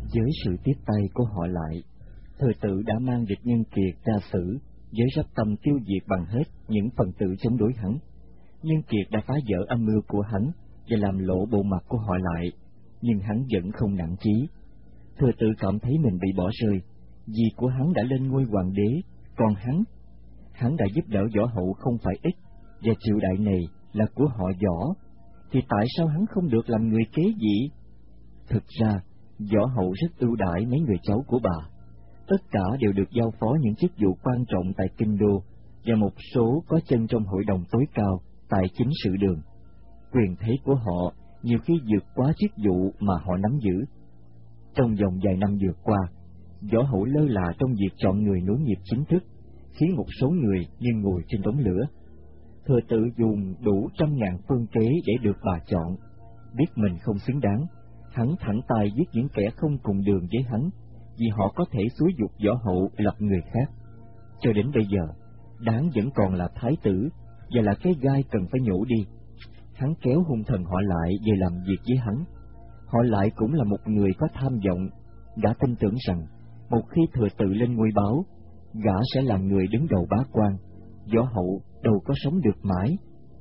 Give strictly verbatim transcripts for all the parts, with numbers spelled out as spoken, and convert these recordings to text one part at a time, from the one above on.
Với sự tiếp tay của họ lại, Thừa Tự đã mang địch Nhân Kiệt ra xử, với rắp tâm tiêu diệt bằng hết những phần tử chống đối hắn. Nhân Kiệt đã phá vỡ âm mưu của hắn và làm lộ bộ mặt của họ lại, nhưng hắn vẫn không nản chí. Thừa Tự cảm thấy mình bị bỏ rơi, vì của hắn đã lên ngôi hoàng đế, còn hắn, hắn đã giúp đỡ Võ Hậu không phải ít, và triều đại này là của họ Võ, thì tại sao hắn không được làm người kế vị? Thực ra, Võ Hậu rất ưu đãi mấy người cháu của bà, tất cả đều được giao phó những chức vụ quan trọng tại kinh đô, và một số có chân trong hội đồng tối cao tại chính sự đường. Quyền thế của họ nhiều khi vượt quá chức vụ mà họ nắm giữ. Trong vòng vài năm vừa qua, Võ Hậu lơ là trong việc chọn người nối nghiệp chính thức, khiến một số người như ngồi trên đống lửa. Thừa Tự dùng đủ trăm ngàn phương kế để được bà chọn. Biết mình không xứng đáng, hắn thẳng tay giết những kẻ không cùng đường với hắn, vì họ có thể xúi giục Võ Hậu lập người khác. Cho đến bây giờ, Đáng vẫn còn là thái tử, và là cái gai cần phải nhổ đi. Hắn kéo hung thần họ lại về làm việc với hắn. Họ lại cũng là một người có tham vọng, đã tin tưởng rằng một khi Thừa Tự lên ngôi báo, gã sẽ làm người đứng đầu bá quan. Võ Hậu đâu có sống được mãi.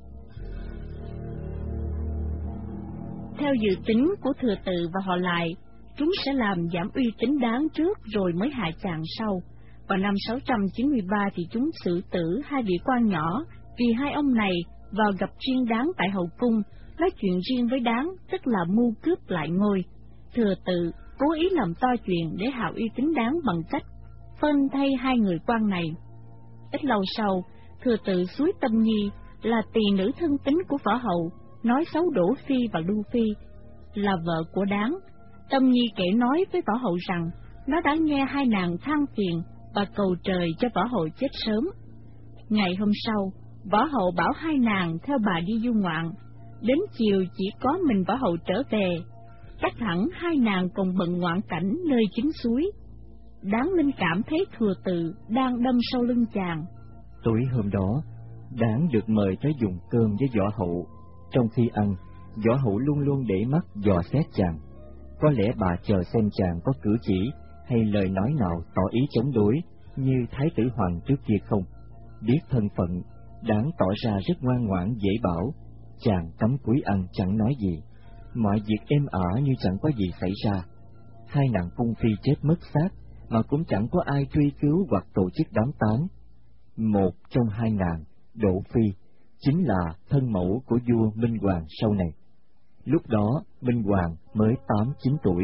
Theo dự tính của Thừa Tự và họ lại, chúng sẽ làm giảm uy tín Đáng trước rồi mới hại chàng sau. Vào năm sáu trăm chín mươi ba thì chúng xử tử hai vị quan nhỏ, vì hai ông này vào gặp riêng Đáng tại hậu cung, nói chuyện riêng với Đáng, tức là mưu cướp lại ngôi. Thừa Tự cố ý làm to chuyện để hao uy tín Đáng bằng cách phân thay hai người quan này. Ít lâu sau, Thừa Tự xúi Tâm Nhi là tỳ nữ thân tín của Võ Hậu, nói xấu Đỗ Phi và Lưu Phi, là vợ của Đáng. Tâm Nhi kể nói với Võ Hậu rằng nó đã nghe hai nàng than phiền và cầu trời cho Võ Hậu chết sớm. Ngày hôm sau, Võ Hậu bảo hai nàng theo bà đi du ngoạn. Đến chiều chỉ có mình Võ Hậu trở về, chắc hẳn hai nàng còn bận ngoạn cảnh nơi chính suối. Đáng linh cảm thấy Thừa Tự đang đâm sau lưng chàng. Tối hôm đó, Đáng được mời tới dùng cơm với Võ Hậu. Trong khi ăn, Võ Hậu luôn luôn để mắt dò xét chàng. Có lẽ bà chờ xem chàng có cử chỉ hay lời nói nào tỏ ý chống đối như Thái tử Hoàng trước kia không. Biết thân phận, Đáng tỏ ra rất ngoan ngoãn dễ bảo. Chàng cắm cúi ăn chẳng nói gì, mọi việc êm ả như chẳng có gì xảy ra. Hai nàng cung phi chết mất xác mà cũng chẳng có ai truy cứu hoặc tổ chức đám táng. Một trong hai nàng, Đỗ Phi, chính là thân mẫu của vua Minh Hoàng sau này. Lúc đó Minh Hoàng mới tám chín tuổi.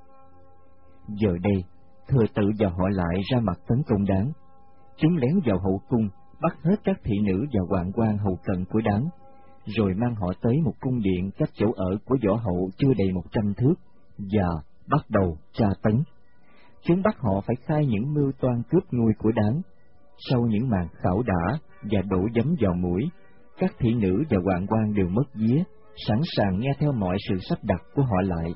Giờ đây, Thừa Tự và họ lại ra mặt tấn công Đáng. Chúng lén vào hậu cung, bắt hết các thị nữ và hoạn quan hầu cận của Đáng, rồi mang họ tới một cung điện cách chỗ ở của Võ Hậu chưa đầy một trăm thước, và bắt đầu tra tấn. Chúng bắt họ phải khai những mưu toan cướp ngôi của Đáng. Sau những màn khảo đả và đổ giấm vào mũi, các thị nữ và hoạn quan đều mất vía, sẵn sàng nghe theo mọi sự sắp đặt của họ lại.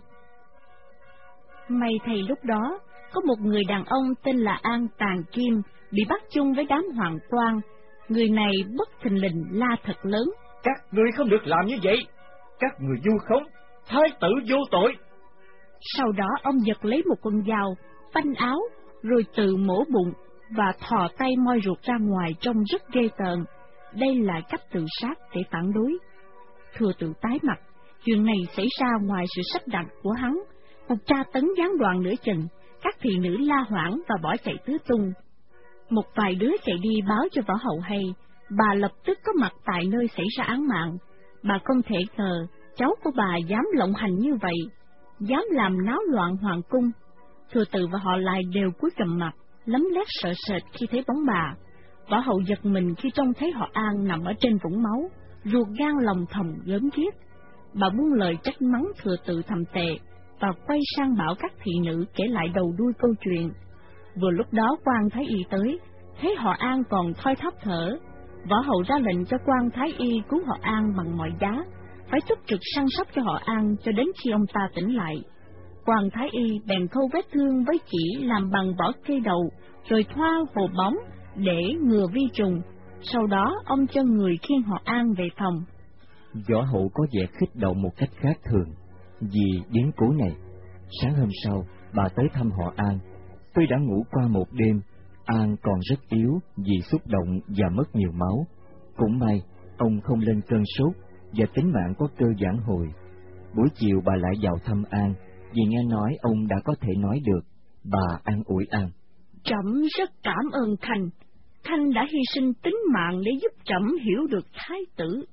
May thay lúc đó, có một người đàn ông tên là An Tàn Kim bị bắt chung với đám hoàng quan. Người này bất thình lình la thật lớn: Các người không được làm như vậy! Các người vu khống, thái tử vô tội! Sau đó ông giật lấy một con dao, phanh áo, rồi tự mổ bụng và thò tay moi ruột ra ngoài trông rất ghê tởm. Đây là cách tự sát để phản đối. Thừa Tự tái mặt, chuyện này xảy ra ngoài sự sắp đặt của hắn. Cuộc tra tấn gián đoạn nửa chừng, các thị nữ la hoảng và bỏ chạy tứ tung. Một vài đứa chạy đi báo cho Võ Hậu hay, bà lập tức có mặt tại nơi xảy ra án mạng. Bà không thể ngờ cháu của bà dám lộng hành như vậy, dám làm náo loạn hoàng cung. Thừa Tự và họ lại đều cúi gằm mặt, lấm lét sợ sệt khi thấy bóng bà. Võ Hậu giật mình khi trông thấy họ An nằm ở trên vũng máu, ruột gan lòng thòng gớm ghiếc. Bà buông lời trách mắng Thừa Tự thậm tệ và quay sang bảo các thị nữ kể lại đầu đuôi câu chuyện. Vừa lúc đó quan thái y tới, thấy họ An còn thoi thóp thở. Võ Hậu ra lệnh cho quan thái y cứu họ An bằng mọi giá, phải túc trực săn sóc cho họ An cho đến khi ông ta tỉnh lại. Quan thái y bèn khâu vết thương với chỉ làm bằng vỏ cây đậu, rồi thoa hồ bóng để ngừa vi trùng. Sau đó ông cho người khiêng họ An về phòng. Võ Hậu có vẻ kích động một cách khác thường vì biến cố này. Sáng hôm sau, bà tới thăm họ An. Tuy đã ngủ qua một đêm, An còn rất yếu vì xúc động và mất nhiều máu. Cũng may, ông không lên cơn sốt và tính mạng có cơ vãn hồi. Buổi chiều bà lại vào thăm An, vì nghe nói ông đã có thể nói được. Bà an ủi An: Trẫm rất cảm ơn Khanh. Khanh đã hy sinh tính mạng để giúp trẫm hiểu được thái tử.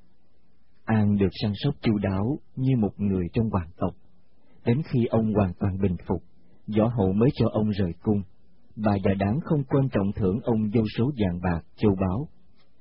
An được săn sóc chu đáo như một người trong hoàng tộc. Đến khi ông hoàn toàn bình phục, Võ Hậu mới cho ông rời cung. Bà già đáng không quên trọng thưởng ông vô số vàng bạc, châu báu.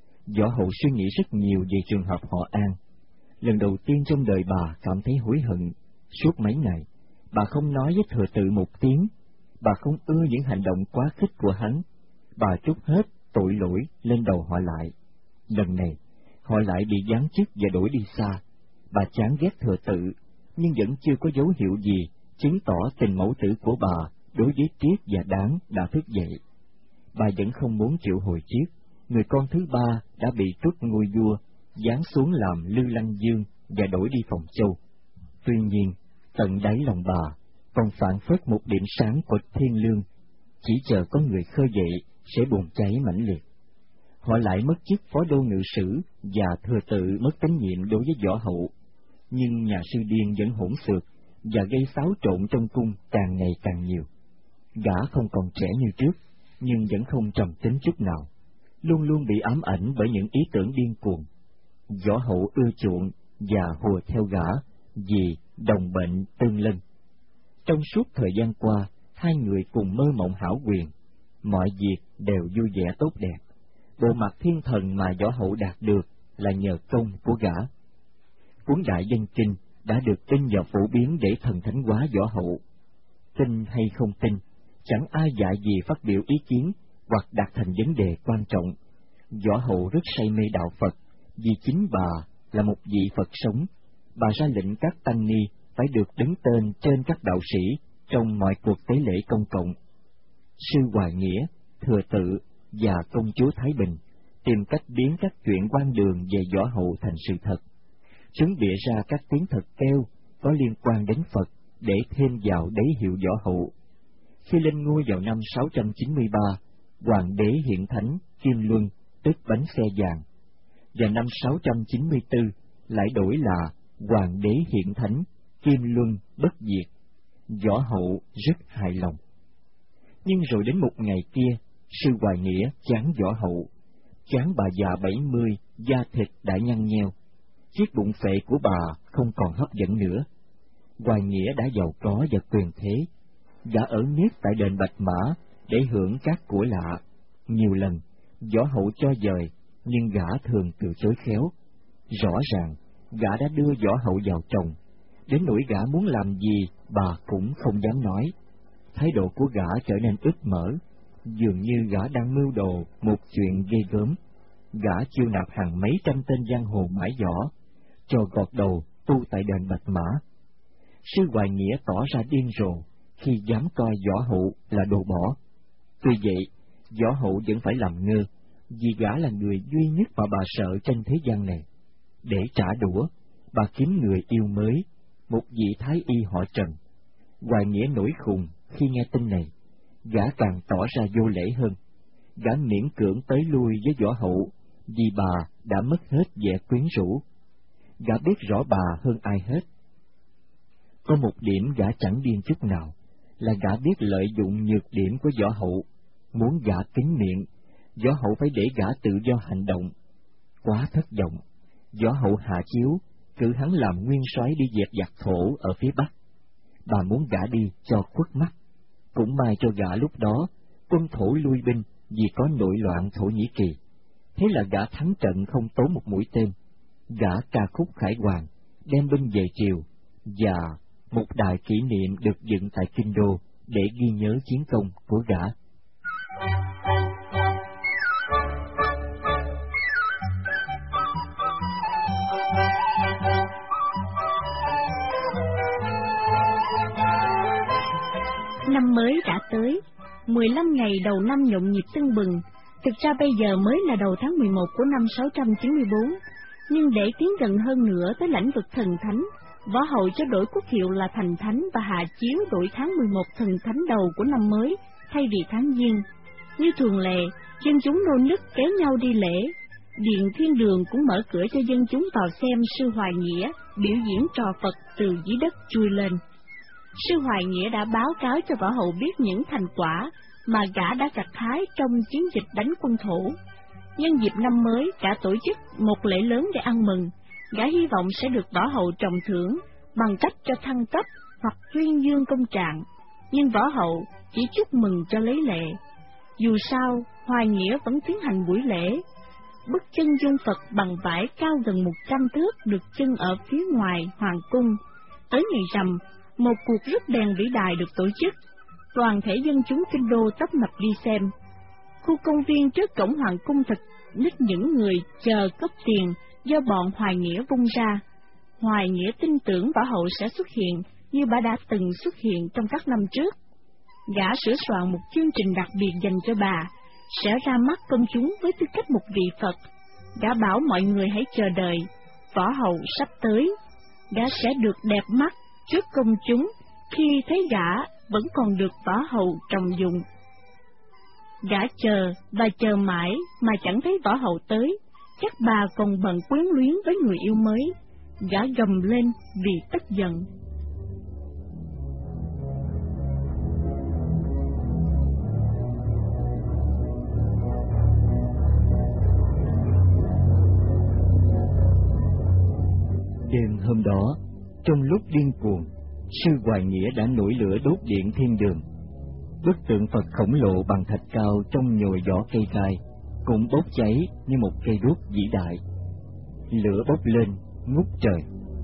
Võ Hậu suy nghĩ rất nhiều về trường hợp họ An. Lần đầu tiên trong đời bà cảm thấy hối hận. Suốt mấy ngày, bà không nói với thừa tự một tiếng. Bà không ưa những hành động quá khích của hắn. Bà trút hết tội lỗi lên đầu họ Lại. Lần này, họ Lại bị giáng chức và đuổi đi xa. Bà chán ghét thừa tự, nhưng vẫn chưa có dấu hiệu gì chứng tỏ tình mẫu tử của bà đối với Triết và Đáng đã thức dậy. Bà vẫn không muốn triệu hồi Triết, người con thứ ba đã bị truất ngôi vua, giáng xuống làm Lư Lăng Dương và đổi đi Phòng Châu. Tuy nhiên, tận đáy lòng bà còn phảng phất một điểm sáng của thiên lương, chỉ chờ có người khơi dậy sẽ bùng cháy mãnh liệt. Họ Lại mất chức phó đô ngự sử và thừa tự mất tín nhiệm đối với Võ Hậu, nhưng nhà sư điên vẫn hỗn xược và gây xáo trộn trong cung càng ngày càng nhiều. Gã không còn trẻ như trước, nhưng vẫn không trầm tính chút nào, luôn luôn bị ám ảnh bởi những ý tưởng điên cuồng. Võ Hậu ưa chuộng và hùa theo gã vì đồng bệnh tương lân. Trong suốt thời gian qua, hai người cùng mơ mộng hão quyền, mọi việc đều vui vẻ tốt đẹp. Bộ mặt thiên thần mà Võ Hậu đạt được là nhờ công của gã. Cuốn Đại Dân Kinh đã được in và phổ biến để thần thánh hóa Võ Hậu. Tin hay không tin, chẳng ai dạy gì phát biểu ý kiến hoặc đặt thành vấn đề quan trọng. Võ Hậu rất say mê đạo Phật, vì chính bà là một vị Phật sống. Bà ra lệnh các tăng ni phải được đứng tên trên các đạo sĩ trong mọi cuộc tế lễ công cộng. Sư Hoài Nghĩa, Thừa Tự và công chúa Thái Bình tìm cách biến các chuyện quan đường về Võ Hậu thành sự thật. Chúng bịa ra các tiếng thật kêu có liên quan đến Phật để thêm vào đế hiệu Võ Hậu. Khi lên ngôi vào năm sáu trăm chín mươi ba, Hoàng đế hiện thánh Kim Luân, tức bánh xe vàng. Và năm sáu trăm chín mươi tư lại đổi là Hoàng đế hiện thánh Kim Luân bất diệt. Võ Hậu rất hài lòng. Nhưng rồi đến một ngày kia, sư Hoài Nghĩa chán Võ Hậu. Chán bà già bảy mươi, da thịt đã nhăn nheo. Chiếc bụng phệ của bà không còn hấp dẫn nữa. Hoài Nghĩa đã giàu có và quyền thế. Gã ở miết tại đền Bạch Mã để hưởng các của lạ. Nhiều lần, Võ Hậu cho dời, nhưng gã thường từ chối khéo. Rõ ràng, gã đã đưa Võ Hậu vào chồng. Đến nỗi gã muốn làm gì, bà cũng không dám nói. Thái độ của gã trở nên ướt mở, dường như gã đang mưu đồ một chuyện ghê gớm. Gã chiêu nạp hàng mấy trăm tên giang hồ mãi võ, cho gọt đầu tu tại đền Bạch Mã. Sư Hoài Nghĩa tỏ ra điên rồ khi dám coi Võ Hậu là đồ bỏ. Tuy vậy, Võ Hậu vẫn phải làm ngơ, vì gã là người duy nhất mà bà sợ trên thế gian này. Để trả đũa, bà kiếm người yêu mới, một vị thái y họ Trần. Hoài Nghĩa nổi khùng khi nghe tin này, gã càng tỏ ra vô lễ hơn. Gã miễn cưỡng tới lui với Võ Hậu, vì bà đã mất hết vẻ quyến rũ. Gã biết rõ bà hơn ai hết. Có một điểm gã chẳng điên chút nào, là gã biết lợi dụng nhược điểm của Võ Hậu. Muốn gã kín miệng, Võ Hậu phải để gã tự do hành động. Quá thất vọng, Võ Hậu hạ chiếu, cử hắn làm nguyên soái đi dẹp giặc thổ ở phía Bắc. Bà muốn gã đi cho khuất mắt. Cũng may cho gã lúc đó, quân thổ lui binh vì có nội loạn Thổ Nhĩ Kỳ. Thế là gã thắng trận không tốn một mũi tên. Gã ca khúc khải hoàn, đem binh về triều, và một đài kỷ niệm được dựng tại Kinh Đô để ghi nhớ chiến công của gã. Năm mới đã tới, mười lăm ngày đầu năm nhộn nhịp tưng bừng. Thực ra bây giờ mới là đầu tháng mười một của năm sáu trăm chín mươi bốn, nhưng để tiến gần hơn nữa tới lãnh vực thần thánh, Võ Hậu cho đổi quốc hiệu là Thành Thánh và hạ chiếu đổi tháng mười một thần thánh đầu của năm mới thay vì tháng Giêng. Như thường lệ, dân chúng nô nức kéo nhau đi lễ. Điện Thiên Đường cũng mở cửa cho dân chúng vào xem sư Hoài Nghĩa biểu diễn trò Phật từ dưới đất chui lên. Sư Hoài Nghĩa đã báo cáo cho Võ Hậu biết những thành quả mà gã đã gặt hái trong chiến dịch đánh quân thổ. Nhân dịp năm mới, gã tổ chức một lễ lớn để ăn mừng. Gã hy vọng sẽ được Võ Hậu trọng thưởng bằng cách cho thăng cấp hoặc tuyên dương công trạng, nhưng Võ Hậu chỉ chúc mừng cho lấy lệ. Dù sao, Hoài Nghĩa vẫn tiến hành buổi lễ. Bức chân dung Phật bằng vải cao gần một trăm thước được trưng ở phía ngoài hoàng cung. Tới ngày rằm, một cuộc rước đèn vĩ đại được tổ chức. Toàn thể dân chúng kinh đô tấp nập đi xem. Khu công viên trước cổng hoàng cung thật nít những người chờ cấp tiền do bọn Hoài Nghĩa vung ra. Hoài Nghĩa tin tưởng Võ Hậu sẽ xuất hiện như bà đã từng xuất hiện trong các năm trước. Gã sửa soạn một chương trình đặc biệt dành cho bà, sẽ ra mắt công chúng với tư cách một vị Phật. Gã bảo mọi người hãy chờ đợi, Võ Hậu sắp tới. Gã sẽ được đẹp mắt trước công chúng khi thấy gã vẫn còn được Võ Hậu trọng dụng. Gã chờ và chờ mãi mà chẳng thấy Võ Hậu tới, chắc bà còn bận quyến luyến với người yêu mới. Gã gầm lên vì tức giận. Đêm hôm đó, trong lúc điên cuồng, sư Hoài Nghĩa đã nổi lửa đốt Điện Thiên Đường. Bức tượng Phật khổng lồ bằng thạch cao trong nhồi vỏ cây gai cũng bốc cháy như một cây đuốc vĩ đại. Lửa bốc lên ngút trời.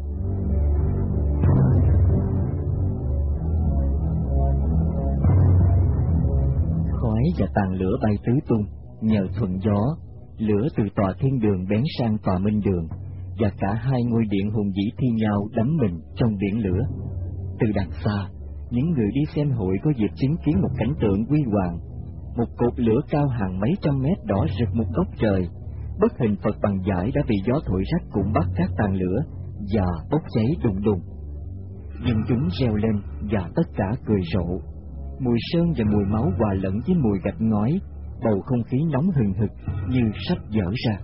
Khói và tàn lửa bay tứ tung, nhờ thuận gió, lửa từ tòa Thiên Đường bén sang tòa Minh Đường, và cả hai ngôi điện hùng vĩ thi nhau đắm mình trong biển lửa. Từ đằng xa, những người đi xem hội có dịp chứng kiến một cảnh tượng huy hoàng. Một cột lửa cao hàng mấy trăm mét đỏ rực một góc trời. Bức hình Phật bằng vải đã bị gió thổi rách cũng bắt các tàn lửa và bốc cháy đùng đùng. Dân chúng reo lên và tất cả cười rộ. Mùi sơn và mùi máu hòa lẫn với mùi gạch ngói, bầu không khí nóng hừng hực như sắp vỡ ra.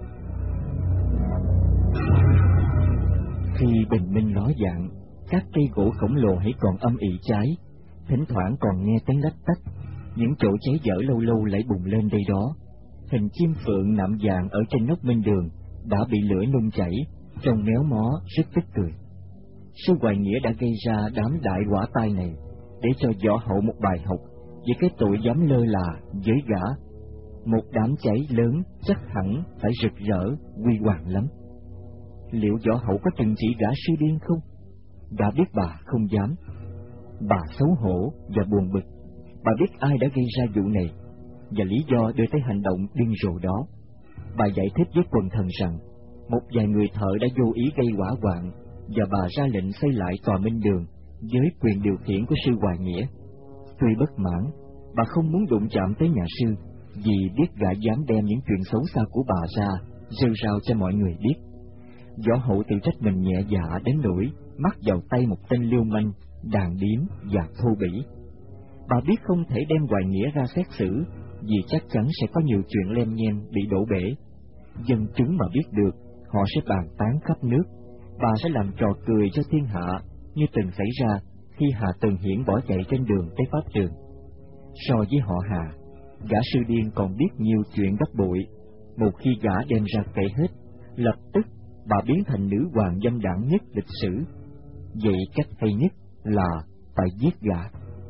Khi bình minh ló dạng, các cây gỗ khổng lồ hãy còn âm ỉ cháy, thỉnh thoảng còn nghe tiếng lách tách. Những chỗ cháy dở lâu lâu lại bùng lên đây đó. Hình chim phượng nạm vàng ở trên nóc Minh Đường đã bị lửa nung chảy, trông méo mó rất tức cười. Sư Hoài Nghĩa đã gây ra đám đại hỏa tai này để cho Võ Hậu một bài học về cái tội dám lơ là với gã. Một đám cháy lớn chắc hẳn phải rực rỡ huy hoàng lắm. Liệu Võ Hậu có trừng trị gã sư điên không? Đã biết bà không dám. Bà xấu hổ và buồn bực. Bà biết ai đã gây ra vụ này và lý do đưa tới hành động điên rồ đó. Bà giải thích với quần thần rằng một vài người thợ đã vô ý gây hỏa hoạn, và bà ra lệnh xây lại tòa Minh Đường với quyền điều khiển của sư Hoài Nghĩa. Tuy bất mãn, bà không muốn đụng chạm tới nhà sư, vì biết gã dám đem những chuyện xấu xa của bà ra rêu rao cho mọi người biết. Võ Hậu tự trách mình nhẹ dạ đến nỗi mắc vào tay một tên lưu manh, đàn điếm và thô bỉ. Bà biết không thể đem Hoài Nghĩa ra xét xử, vì chắc chắn sẽ có nhiều chuyện lem nhem bị đổ bể. Dân chúng mà biết được, họ sẽ bàn tán khắp nước. Bà sẽ làm trò cười cho thiên hạ, như từng xảy ra khi Hà Tường Hiển bỏ chạy trên đường tới pháp trường. So với họ Hà, gã sư điên còn biết nhiều chuyện gấp bội. Một khi gã đem ra kể hết, lập tức bà biến thành nữ hoàng dâm đảng nhất lịch sử. Vậy cách hay nhất là phải giết gã.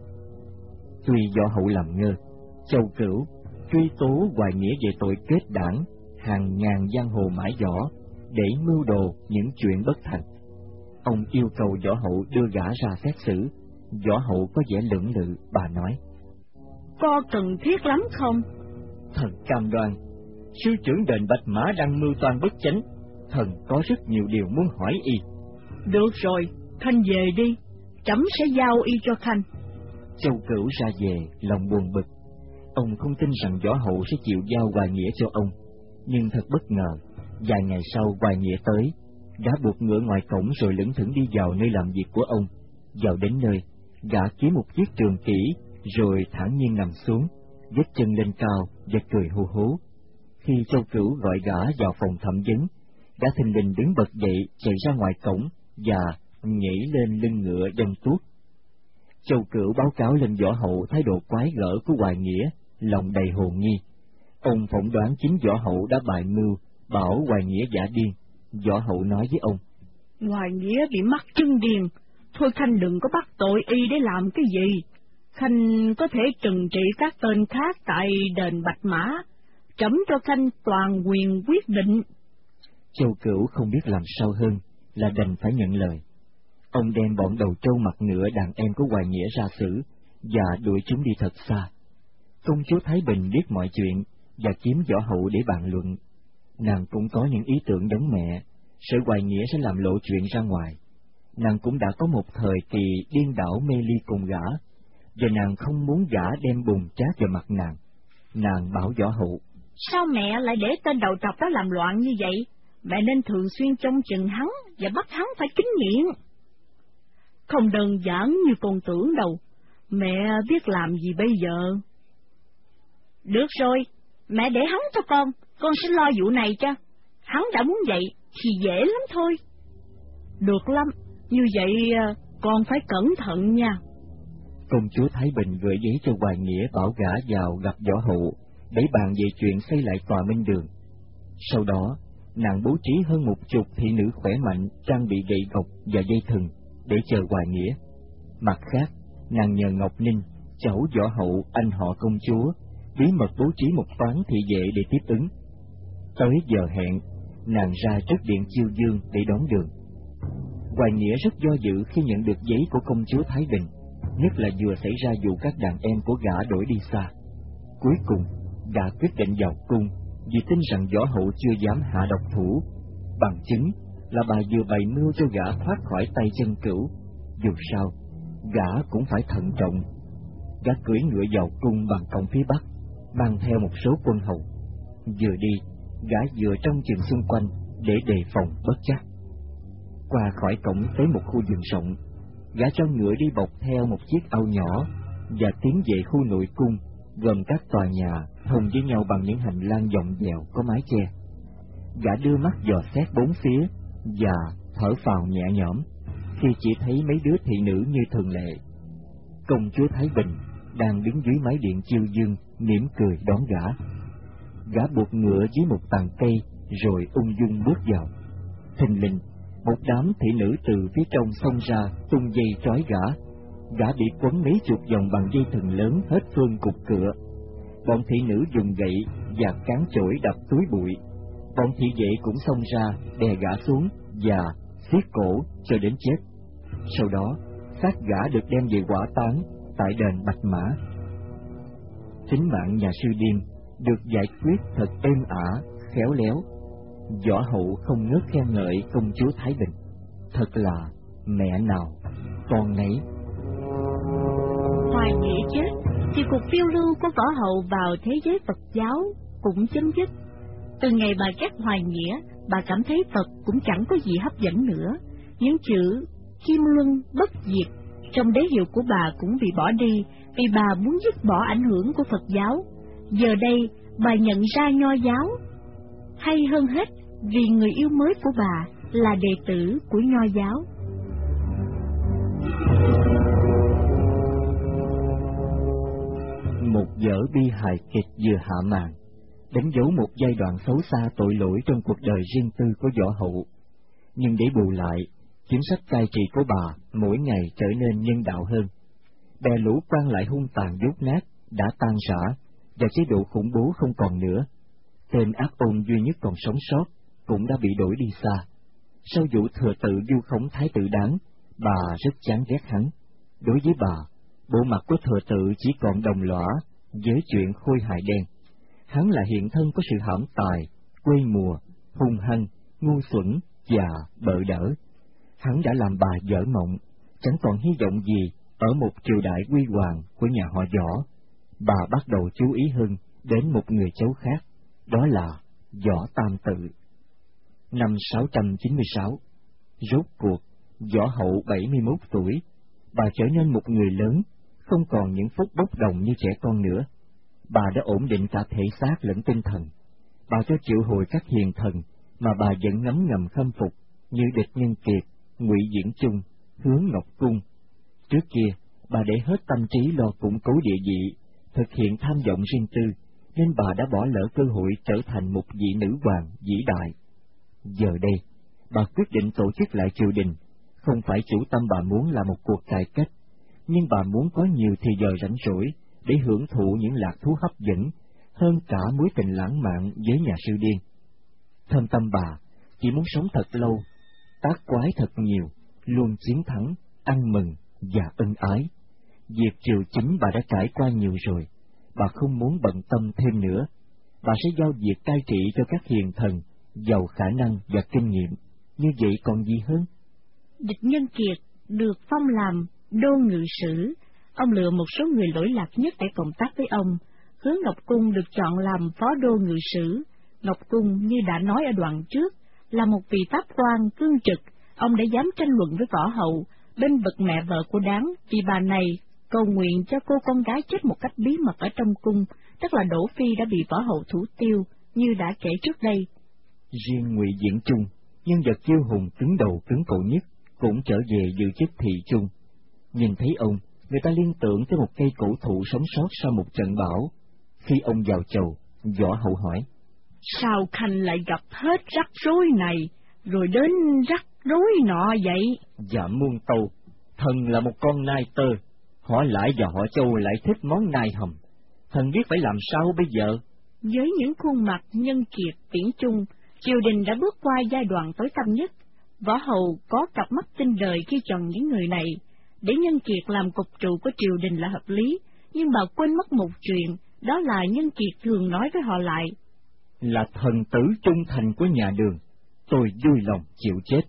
Tuy Võ Hậu làm ngơ, Châu Cửu truy tố Hoài Nghĩa về tội kết đảng, hàng ngàn giang hồ mãi võ để mưu đồ những chuyện bất thành. Ông yêu cầu Võ Hậu đưa gã ra xét xử. Võ Hậu có vẻ lưỡng lự, bà nói: Có cần thiết lắm không? Thần cam đoan, sư trưởng đền Bạch Mã đang mưu toan bất chánh. Thần có rất nhiều điều muốn hỏi y. Được rồi, Khanh về đi, trẫm sẽ giao y cho Khanh. Châu Cửu ra về, lòng buồn bực. Ông không tin rằng Võ Hậu sẽ chịu giao Hoài Nghĩa cho ông, nhưng thật bất ngờ, vài ngày sau Hoài Nghĩa tới. Gã buộc ngựa ngoài cổng rồi lững thững đi vào nơi làm việc của ông. Vào đến nơi, gã kiếm một chiếc trường kỷ, rồi thản nhiên nằm xuống, vết chân lên cao và cười hô hố. Khi Châu Cửu gọi gã vào phòng thẩm vấn, gã thình lình đứng bật dậy chạy ra ngoài cổng và nhảy lên lưng ngựa đâm tuốt. Châu Cửu báo cáo lên Võ Hậu thái độ quái gở của Hoài Nghĩa, lòng đầy hồ nghi. Ông phỏng đoán chính Võ Hậu đã bày mưu bảo Hoài Nghĩa giả điên. Võ Hậu nói với ông: Hoài Nghĩa bị mắc chân điền, thôi Khanh đừng có bắt tội y để làm cái gì. Khanh có thể trừng trị các tên khác tại đền Bạch Mã, trẫm cho Khanh toàn quyền quyết định. Châu Cửu không biết làm sao hơn, là đành phải nhận lời. Ông đem bọn đầu trâu mặt ngựa đàn em của Hoài Nghĩa ra xử và đuổi chúng đi thật xa. Công chúa Thái Bình biết mọi chuyện và kiếm Võ Hậu để bàn luận. Nàng cũng có những ý tưởng giống mẹ, sợ Hoài Nghĩa sẽ làm lộ chuyện ra ngoài. Nàng cũng đã có một thời kỳ điên đảo mê ly cùng gã, và nàng không muốn gã đem bùn chát vào mặt nàng. Nàng bảo Võ Hậu: Sao mẹ lại để tên đầu trọc đó làm loạn như vậy? Mẹ nên thường xuyên trông chừng hắn và bắt hắn phải kín miệng. Không đơn giản như con tưởng đâu. Mẹ biết làm gì bây giờ? Được rồi, mẹ để hắn cho con, con sẽ lo vụ này cho. Hắn đã muốn vậy thì dễ lắm thôi. Được lắm, như vậy con phải cẩn thận nha. Công chúa Thái Bình gửi giấy cho Hoài Nghĩa bảo gã vào gặp Võ Hậu để bàn về chuyện xây lại tòa Minh Đường. Sau đó, nàng bố trí hơn một chục thị nữ khỏe mạnh trang bị gậy gộc và dây thừng để chờ Hoài Nghĩa. Mặt khác, nàng nhờ Ngọc Ninh, cháu Võ Hậu anh họ công chúa, bí mật bố trí một toán thị vệ để tiếp ứng. Tới giờ hẹn, nàng ra trước điện Chiêu Dương để đón đường. Hoài Nghĩa rất do dự khi nhận được giấy của công chúa Thái Bình, nhất là vừa xảy ra vụ các đàn em của gã đổi đi xa. Cuối cùng, gã quyết định vào cung vì tin rằng Võ Hậu chưa dám hạ độc thủ. Bằng chứng là bà vừa bày mưu cho gã thoát khỏi tay Chân Cửu. Dù sao, gã cũng phải thận trọng. Gã cưỡi ngựa vào cung bằng cổng phía bắc, mang theo một số quân hầu. Vừa đi, gã vừa trông chừng xung quanh để đề phòng bất trắc. Qua khỏi cổng tới một khu vườn rộng, gã cho ngựa đi bọc theo một chiếc âu nhỏ và tiến về khu nội cung, gồm các tòa nhà thông với nhau bằng những hành lang vòng vèo có mái che. Gã đưa mắt dò xét bốn phía và thở phào nhẹ nhõm khi chỉ thấy mấy đứa thị nữ như thường lệ. Công chúa Thái Bình đang đứng dưới mái điện Chiêu Dương mỉm cười đón gã. Gã buộc ngựa dưới một tàn cây rồi ung dung bước vào. Thình lình, một đám thị nữ từ phía trong xông ra tung dây trói gã. Gã bị quấn mấy chục vòng bằng dây thừng lớn hết phương cục cửa. Bọn thị nữ dùng gậy và cán chổi đập túi bụi. Bọn thị vệ cũng xông ra đè gã xuống và siết cổ cho đến chết. Sau đó, xác gã được đem về hỏa táng tại đền Bạch Mã. Tính mạng nhà sư Điên được giải quyết thật êm ả, khéo léo. Võ Hậu không ngớt khen ngợi công chúa Thái Bình. Thật là mẹ nào con nấy. Hoài Nghĩa chết thì cuộc phiêu lưu của Võ Hậu vào thế giới Phật giáo cũng chấm dứt. Từ ngày bà ghét Hoài Nghĩa, bà cảm thấy Phật cũng chẳng có gì hấp dẫn nữa. Những chữ Kim Luân bất diệt trong đế hiệu của bà cũng bị bỏ đi vì bà muốn dứt bỏ ảnh hưởng của Phật giáo. Giờ đây bà nhận ra Nho giáo. Hay hơn hết vì người yêu mới của bà là đệ tử của Nho giáo. Một vở bi hài kịch vừa hạ màn, đánh dấu một giai đoạn xấu xa tội lỗi trong cuộc đời riêng tư của Võ Hậu. Nhưng để bù lại, chính sách cai trị của bà mỗi ngày trở nên nhân đạo hơn. Bè lũ quan lại hung tàn dốt nát đã tan rã, và chế độ khủng bố không còn nữa. Tên ác ôn duy nhất còn sống sót cũng đã bị đuổi đi xa. Sau vụ thừa tự vu khống thái tử Đáng, bà rất chán ghét hắn. Đối với bà, bộ mặt của thừa tự chỉ còn đồng lõa với chuyện khôi hài đen. Hắn là hiện thân của sự hãm tài, quê mùa, hung hăng, ngu xuẩn và bợ đỡ. Hắn đã làm bà dở mộng, chẳng còn hy vọng gì ở một triều đại quy hoàng của nhà họ Võ. Bà bắt đầu chú ý hơn đến một người cháu khác, đó là Võ Tam Tự. Năm sáu trăm chín mươi sáu, Rốt cuộc, Võ Hậu bảy mươi mốt tuổi, bà trở nên một người lớn, không còn những phút bốc đồng như trẻ con nữa. Bà đã ổn định cả thể xác lẫn tinh thần. Bà cho triệu hồi các hiền thần mà bà vẫn ngấm ngầm khâm phục như Địch Nhân Kiệt, Ngụy Diễn Trung, Hứa Ngọc Cung. Trước kia, bà để hết tâm trí lo củng cố địa vị, thực hiện tham vọng riêng tư, nên bà đã bỏ lỡ cơ hội trở thành một vị nữ hoàng vĩ đại. Giờ đây, bà quyết định tổ chức lại triều đình. Không phải chủ tâm bà muốn là một cuộc cải cách, nhưng bà muốn có nhiều thời giờ rảnh rỗi để hưởng thụ những lạc thú hấp dẫn hơn cả mối tình lãng mạn với nhà sư điên. Thâm tâm bà chỉ muốn sống thật lâu, tác quái thật nhiều, luôn chiến thắng, ăn mừng và ân ái. Việc triều chính bà đã trải qua nhiều rồi, bà không muốn bận tâm thêm nữa. Bà sẽ giao việc cai trị cho các hiền thần giàu khả năng và kinh nghiệm, như vậy còn gì hơn. Địch Nhân Kiệt được phong làm đô ngự sử, ông lựa một số người lỗi lạc nhất để cộng tác với ông. Hứa Ngọc Cung được chọn làm phó đô ngự sử. Ngọc Cung, như đã nói ở đoạn trước, là một vị pháp quan cương trực. Ông đã dám tranh luận với Võ Hậu, bên vực mẹ vợ của Đáng, vì bà này cầu nguyện cho cô con gái chết một cách bí mật ở trong cung, tức là Đỗ Phi đã bị Võ Hậu thủ tiêu, như đã kể trước đây. Riêng Ngụy Diễn Trung, nhân vật kiêu hùng cứng đầu cứng cổ nhất, cũng trở về giữ chức thị trung. Nhìn thấy ông, người ta liên tưởng tới một cây cổ thụ sống sót sau một trận bão. Khi ông vào chầu, Võ Hậu hỏi: Sao Khanh lại gặp hết rắc rối này, rồi đến rắc rối nọ vậy? Dạ muôn tâu, thần là một con nai tơ, họ Lãi và họ Châu lại thích món nai hầm. Thần biết phải làm sao bây giờ? Với những khuôn mặt Nhân Kiệt, Viễn Trung, triều đình đã bước qua giai đoạn tối tăm nhất. Võ Hậu có cặp mắt tinh đời khi chọn những người này. Để Nhân Kiệt làm cục trụ của triều đình là hợp lý, nhưng bà quên mất một chuyện, đó là Nhân Kiệt thường nói với họ lại: Là thần tử trung thành của nhà Đường, tôi vui lòng chịu chết.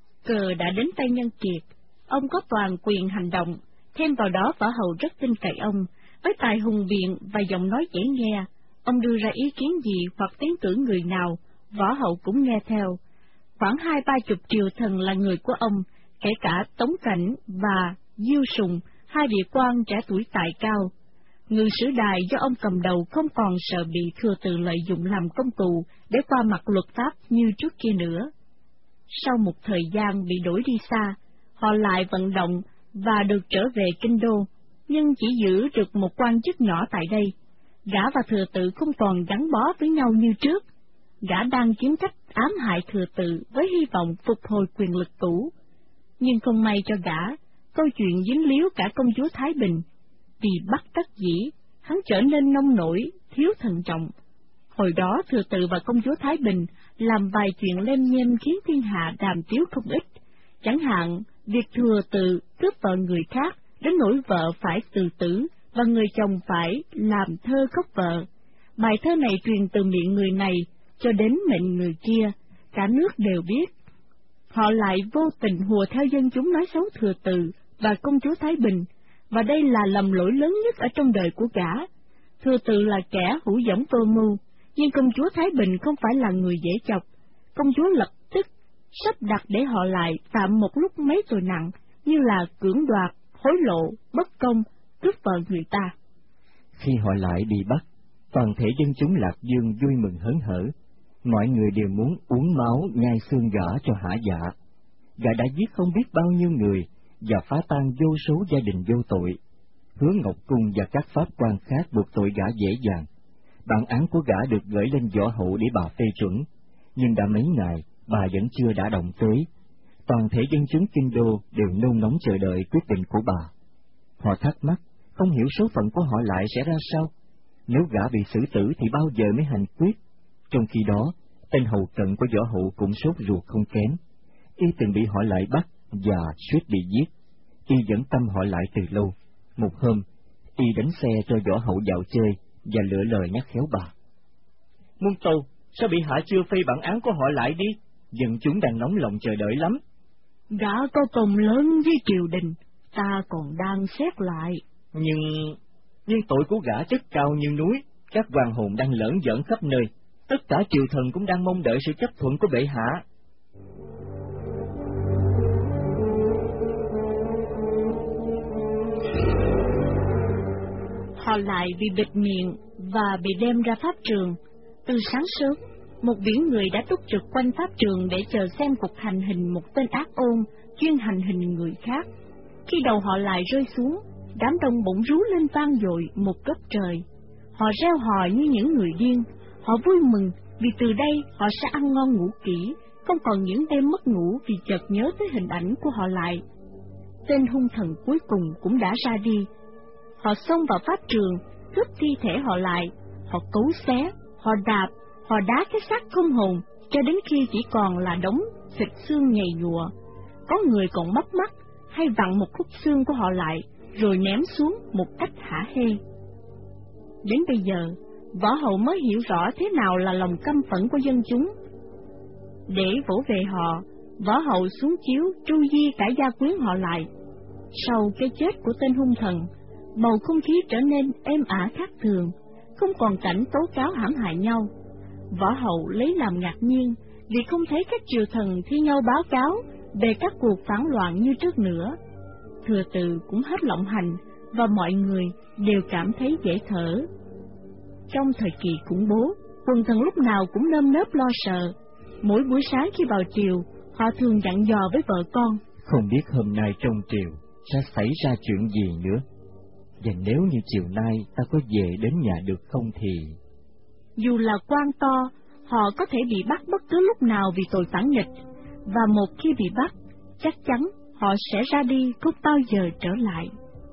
Cờ đã đến tay Nhân Kiệt, ông có toàn quyền hành động, thêm vào đó Võ Hậu rất tin cậy ông, với tài hùng biện và giọng nói dễ nghe. Ông đưa ra ý kiến gì hoặc tiến cử người nào, Võ Hậu cũng nghe theo. Khoảng hai ba chục triều thần là người của ông, kể cả Tống Cảnh và Diêu Sùng, hai địa quan trẻ tuổi tài cao. Ngự sử đài do ông cầm đầu không còn sợ bị Thừa Tự lợi dụng làm công tù để qua mặt luật pháp như trước kia nữa. Sau một thời gian bị đuổi đi xa, họ lại vận động và được trở về kinh đô, nhưng chỉ giữ được một quan chức nhỏ tại đây. Gã và Thừa Tự không còn gắn bó với nhau như trước. Gã đang kiếm cách ám hại Thừa Tự với hy vọng phục hồi quyền lực cũ. Nhưng không may cho gã, câu chuyện dính líu cả công chúa Thái Bình. Vì bắt đắc dĩ, hắn trở nên nông nổi, thiếu thận trọng. Hồi đó Thừa Tự và công chúa Thái Bình làm vài chuyện lem nhem khiến thiên hạ đàm tiếu không ít. Chẳng hạn, việc Thừa Tự cướp vợ người khác, đến nỗi vợ phải tự tử, và người chồng phải làm thơ khóc vợ. Bài thơ này truyền từ miệng người này cho đến miệng người kia, cả nước đều biết. Họ lại vô tình hùa theo dân chúng nói xấu Thừa Tự và công chúa Thái Bình, và đây là lầm lỗi lớn nhất ở trong đời của gã. Thừa Tự là kẻ hữu dõng vô mưu, nhưng công chúa Thái Bình không phải là người dễ chọc. Công chúa lập tức sắp đặt để họ lại phạm một lúc mấy tội nặng, như là cưỡng đoạt, hối lộ, bất công, cướp vợ người ta. Khi họ lại bị bắt, toàn thể dân chúng Lạc Dương vui mừng hớn hở. Mọi người đều muốn uống máu nhai xương gã cho hả dạ. Gã đã giết không biết bao nhiêu người và phá tan vô số gia đình vô tội. Hứa Ngọc Cung và các pháp quan khác buộc tội gã dễ dàng. Bản án của gã được gửi lên Võ Hậu để bà phê chuẩn, nhưng đã mấy ngày bà vẫn chưa đã động tới. Toàn thể dân chúng kinh đô đều nôn nóng chờ đợi quyết định của bà. Họ thắc mắc, không hiểu số phận của họ lại sẽ ra sao. Nếu gã bị xử tử thì bao giờ mới hành quyết? Trong khi đó, tên hầu cận của Võ Hậu cũng sốt ruột không kém. Y từng bị họ lại bắt và suýt bị giết. Y dẫn tâm họ lại từ lâu. Một hôm, Y đánh xe cho Võ Hậu dạo chơi và lựa lời nhắc khéo bà. Muôn tâu, sao bị hạ chưa phê bản án của họ lại đi? Dân chúng đang nóng lòng chờ đợi lắm. Gã có công lớn với triều đình, ta còn đang xét lại. Nhưng... nhưng tội của gã chất cao như núi, các hoàng hồn đang lởn giỡn khắp nơi. Tất cả triều thần cũng đang mong đợi sự chấp thuận của bệ hạ. Họ lại bị bịt miệng và bị đem ra pháp trường. Từ sáng sớm, một biển người đã túc trực quanh pháp trường để chờ xem cuộc hành hình một tên ác ôn chuyên hành hình người khác. Khi đầu họ lại rơi xuống, đám đông bỗng rú lên vang dội một góc trời. Họ reo hò như những người điên. Họ vui mừng vì từ đây họ sẽ ăn ngon ngủ kỹ, không còn những đêm mất ngủ vì chợt nhớ tới hình ảnh của họ lại. Tên hung thần cuối cùng cũng đã ra đi. Họ xông vào pháp trường, cướp thi thể họ lại. Họ cấu xé, họ đạp, họ đá cái xác không hồn, cho đến khi chỉ còn là đống thịt xương nhầy nhụa. Có người còn móc mắt hay vặn một khúc xương của họ lại, rồi ném xuống một cách hả hê. Đến bây giờ, Võ Hậu mới hiểu rõ thế nào là lòng căm phẫn của dân chúng. Để vỗ về họ, Võ Hậu xuống chiếu tru di cả gia quyến họ lại. Sau cái chết của tên hung thần, bầu không khí trở nên êm ả khác thường, không còn cảnh tố cáo hãm hại nhau. Võ Hậu lấy làm ngạc nhiên vì không thấy các triều thần thi nhau báo cáo về các cuộc phản loạn như trước nữa. Thừa Tự cũng hết lộng hành và mọi người đều cảm thấy dễ thở. Trong thời kỳ khủng bố, quần thần lúc nào cũng nơm nớp lo sợ. Mỗi buổi sáng khi vào triều, họ thường dặn dò với vợ con: không biết hôm nay trong triều sẽ xảy ra chuyện gì nữa, và nếu như chiều nay ta có về đến nhà được không thì... Dù là quan to, họ có thể bị bắt bất cứ lúc nào vì tội phản nghịch, và một khi bị bắt, chắc chắn họ sẽ ra đi không bao giờ trở lại.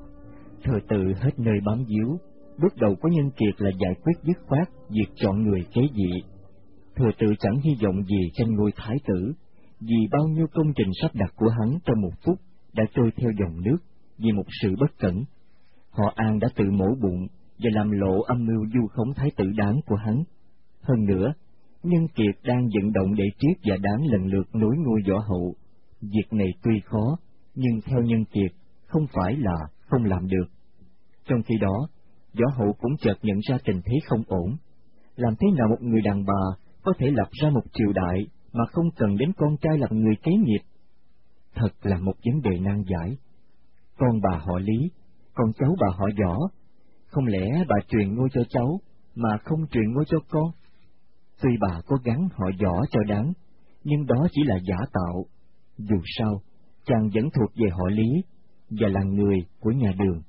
Thừa Tự hết nơi bám víu, bước đầu của Nhân Kiệt là giải quyết dứt khoát việc chọn người kế vị. Thừa Tự chẳng hy vọng gì tranh ngôi thái tử, vì bao nhiêu công trình sắp đặt của hắn trong một phút đã trôi theo dòng nước vì một sự bất cẩn. Họ An đã tự mổ bụng và làm lộ âm mưu vu khống thái tử Đáng của hắn. Hơn nữa, Nhân Kiệt đang vận động để Triết và Đáng lần lượt nối ngôi Võ Hậu. Việc này tuy khó, nhưng theo Nhân Kiệt không phải là không làm được. Trong khi đó, Võ Hậu cũng chợt nhận ra tình thế không ổn. Làm thế nào một người đàn bà có thể lập ra một triều đại mà không cần đến con trai làm người kế nghiệp? Thật là một vấn đề nan giải. Con bà họ Lý, con cháu bà họ Võ, không lẽ bà truyền ngôi cho cháu mà không truyền ngôi cho con? Tuy bà có gắn họ Võ cho Đáng, nhưng đó chỉ là giả tạo. Dù sao, chàng vẫn thuộc về họ Lý và là người của nhà Đường.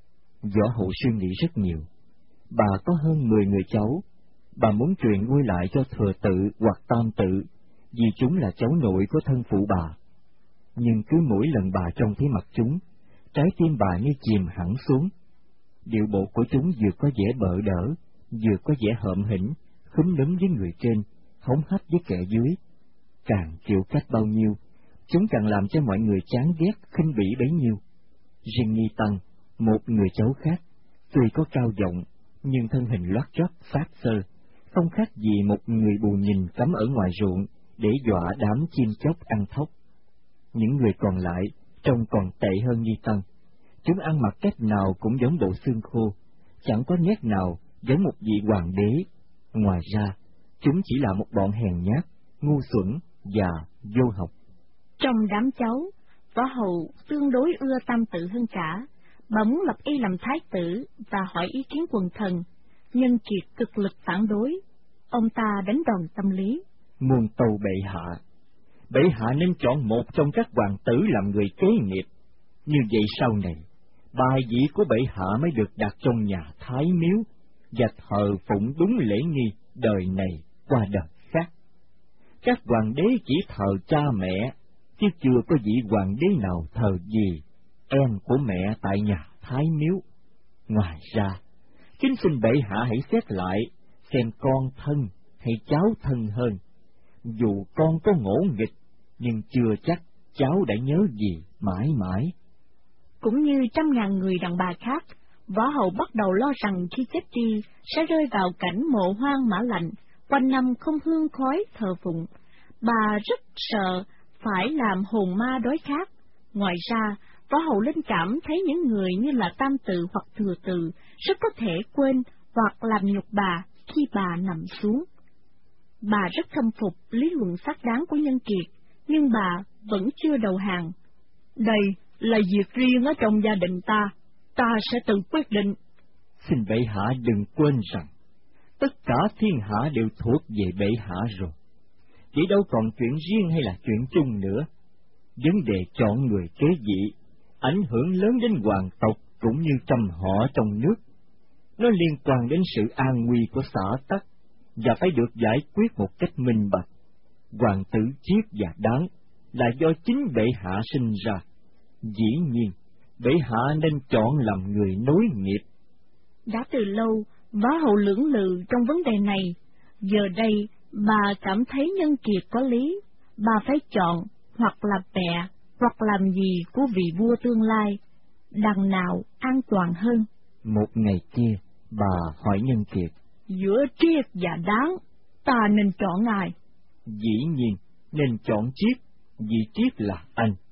Võ Hậu suy nghĩ rất nhiều. Bà có hơn mười người cháu. Bà muốn truyền ngôi lại cho Thừa Tự hoặc Tam Tự, vì chúng là cháu nội của thân phụ bà. Nhưng cứ mỗi lần bà trông thấy mặt chúng, trái tim bà như chìm hẳn xuống. Điệu bộ của chúng vừa có vẻ bợ đỡ, vừa có vẻ hợm hĩnh, khúm núm với người trên, hống hách với kẻ dưới. Càng chịu cách bao nhiêu, chúng càng làm cho mọi người chán ghét, khinh bỉ bấy nhiêu. Riêng Nghi Tăng, một người cháu khác, tuy có cao giọng, nhưng thân hình loắt choắt phát sơ, không khác gì một người bù nhìn cắm ở ngoài ruộng để dọa đám chim chóc ăn thóc. Những người còn lại trông còn tệ hơn Nghi Tăng. Chúng ăn mặc cách nào cũng giống bộ xương khô, chẳng có nét nào giống một vị hoàng đế. Ngoài ra, chúng chỉ là một bọn hèn nhát, ngu xuẩn và vô học. Trong đám cháu, Võ Hậu tương đối ưa Tam Tự hơn cả. Bà muốn lập y làm thái tử và hỏi ý kiến quần thần. Nhân Kiệt cực lực phản đối. Ông ta đánh đòn tâm lý. Muôn tâu bệ hạ, bệ hạ nên chọn một trong các hoàng tử làm người kế nghiệp. Như vậy sau này, bài vị của bệ hạ mới được đặt trong nhà thái miếu và thờ phụng đúng lễ nghi đời này qua đời khác. Các hoàng đế chỉ thờ cha mẹ, chứ chưa có vị hoàng đế nào thờ dì, em của mẹ tại nhà thái miếu. Ngoài ra, kính xin bệ hạ hãy xét lại xem con thân hay cháu thân hơn. Dù con có ngỗ nghịch, nhưng chưa chắc cháu đã nhớ gì mãi mãi. Cũng như trăm ngàn người đàn bà khác, Võ Hậu bắt đầu lo rằng khi chết đi sẽ rơi vào cảnh mộ hoang mã lạnh, quanh năm không hương khói thờ phụng. Bà rất sợ phải làm hồn ma đói khát. Ngoài ra, Võ Hậu linh cảm thấy những người như là Tam Tự hoặc Thừa Tự rất có thể quên hoặc làm nhục bà khi bà nằm xuống. Bà rất khâm phục lý luận xác đáng của Nhân Kiệt, nhưng bà vẫn chưa đầu hàng. Đây là việc riêng ở trong gia đình ta, ta sẽ tự quyết định. Xin xin bệ hạ đừng quên rằng tất cả thiên hạ đều thuộc về bệ hạ rồi, chỉ đâu còn chuyện riêng hay là chuyện chung nữa. Vấn đề chọn người kế vị ảnh hưởng lớn đến hoàng tộc cũng như trăm họ trong nước. Nó liên quan đến sự an nguy của xã tắc và phải được giải quyết một cách minh bạch. Hoàng tử Chiết và Đáng là do chính bệ hạ sinh ra. Dĩ nhiên, bệ hạ nên chọn làm người nối nghiệp. Đã từ lâu, Võ Hậu lưỡng lự trong vấn đề này. Giờ đây, bà cảm thấy Nhân Kiệt có lý. Bà phải chọn hoặc là bè, hoặc làm gì của vị vua tương lai. Đằng nào an toàn hơn? Một ngày kia, bà hỏi Nhân Kiệt: Giữa Triết và Đáng, ta nên chọn ai? Dĩ nhiên, nên chọn Triết, vì Triết là anh.